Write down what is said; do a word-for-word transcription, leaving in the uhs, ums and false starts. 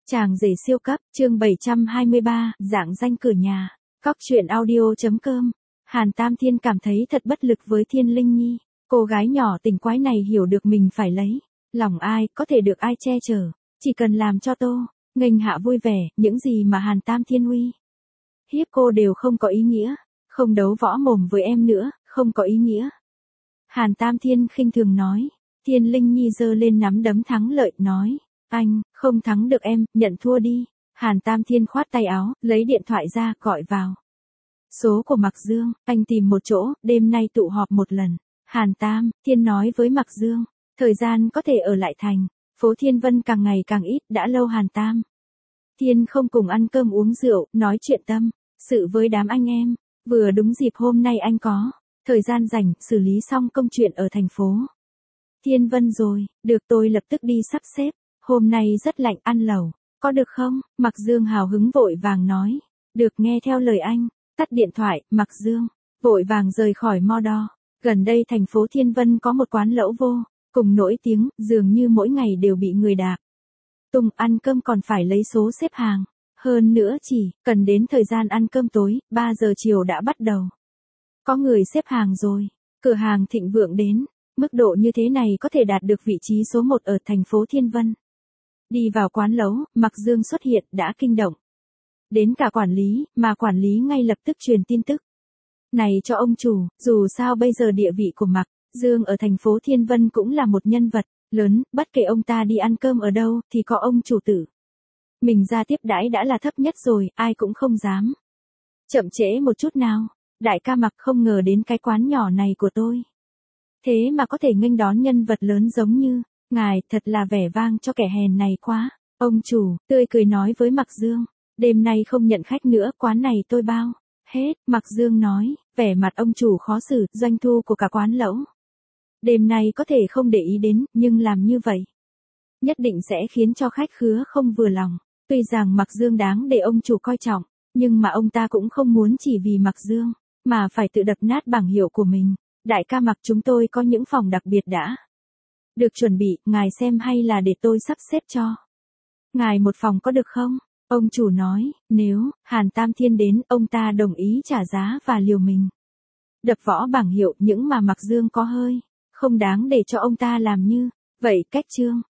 Chàng rể siêu cấp, chương bảy trăm hai mươi ba, dạng danh cửa nhà. Cóc truyện audio.com. Hàn Tam Thiên cảm thấy thật bất lực với Thiên Linh Nhi. Cô gái nhỏ tình quái này hiểu được mình phải lấy lòng ai, có thể được ai che chở. Chỉ cần làm cho Tô Nghênh Hạ vui vẻ, những gì mà Hàn Tam Thiên uy hiếp cô đều không có ý nghĩa. Không đấu võ mồm với em nữa, không có ý nghĩa. Hàn Tam Thiên khinh thường nói. Thiên Linh Nhi giơ lên nắm đấm thắng lợi, nói. Anh, không thắng được em, nhận thua đi. Hàn Tam Thiên khoát tay áo, lấy điện thoại ra, gọi vào số của Mạc Dương. Anh tìm một chỗ, đêm nay tụ họp một lần. Hàn Tam Thiên nói với Mạc Dương. Thời gian có thể ở lại thành phố Thiên Vân càng ngày càng ít, đã lâu Hàn Tam Thiên không cùng ăn cơm uống rượu, nói chuyện tâm sự với đám anh em. Vừa đúng dịp hôm nay anh có thời gian rảnh, xử lý xong công chuyện ở thành phố Thiên Vân rồi. Được, tôi lập tức đi sắp xếp. Hôm nay rất lạnh, ăn lẩu, có được không? Mạc Dương hào hứng vội vàng nói. Được, nghe theo lời anh. Tắt điện thoại, Mạc Dương vội vàng rời khỏi Mordor. Gần đây thành phố Thiên Vân có một quán lẩu vô cùng nổi tiếng, dường như mỗi ngày đều bị người đạp tung. Ăn cơm còn phải lấy số xếp hàng. Hơn nữa chỉ cần đến thời gian ăn cơm tối, ba giờ chiều đã bắt đầu có người xếp hàng rồi. Cửa hàng thịnh vượng đến mức độ như thế này có thể đạt được vị trí số một ở thành phố Thiên Vân. Đi vào quán lẩu, Mạc Dương xuất hiện đã kinh động đến cả quản lý, mà quản lý ngay lập tức truyền tin tức này cho ông chủ. Dù sao bây giờ địa vị của Mạc Dương ở thành phố Thiên Vân cũng là một nhân vật lớn, bất kể ông ta đi ăn cơm ở đâu thì có ông chủ tử mình ra tiếp đãi đã là thấp nhất rồi, ai cũng không dám chậm trễ một chút nào. Đại ca Mạc, không ngờ đến cái quán nhỏ này của tôi thế mà có thể nghênh đón nhân vật lớn giống như ngài, thật là vẻ vang cho kẻ hèn này quá. Ông chủ tươi cười nói với Mạc Dương. Đêm nay không nhận khách nữa, quán này tôi bao hết. Mạc Dương nói, vẻ mặt ông chủ khó xử. Doanh thu của cả quán lẩu đêm nay có thể không để ý đến, nhưng làm như vậy nhất định sẽ khiến cho khách khứa không vừa lòng. Tuy rằng Mạc Dương đáng để ông chủ coi trọng, nhưng mà ông ta cũng không muốn chỉ vì Mạc Dương mà phải tự đập nát bảng hiệu của mình. Đại ca Mạc, chúng tôi có những phòng đặc biệt đã được chuẩn bị, ngài xem hay là để tôi sắp xếp cho ngài một phòng có được không? Ông chủ nói. Nếu Hàn Tam Thiên đến, ông ta đồng ý trả giá và liều mình đập võ bảng hiệu, những mà Mạc Dương có hơi không đáng để cho ông ta làm như vậy. Cách chương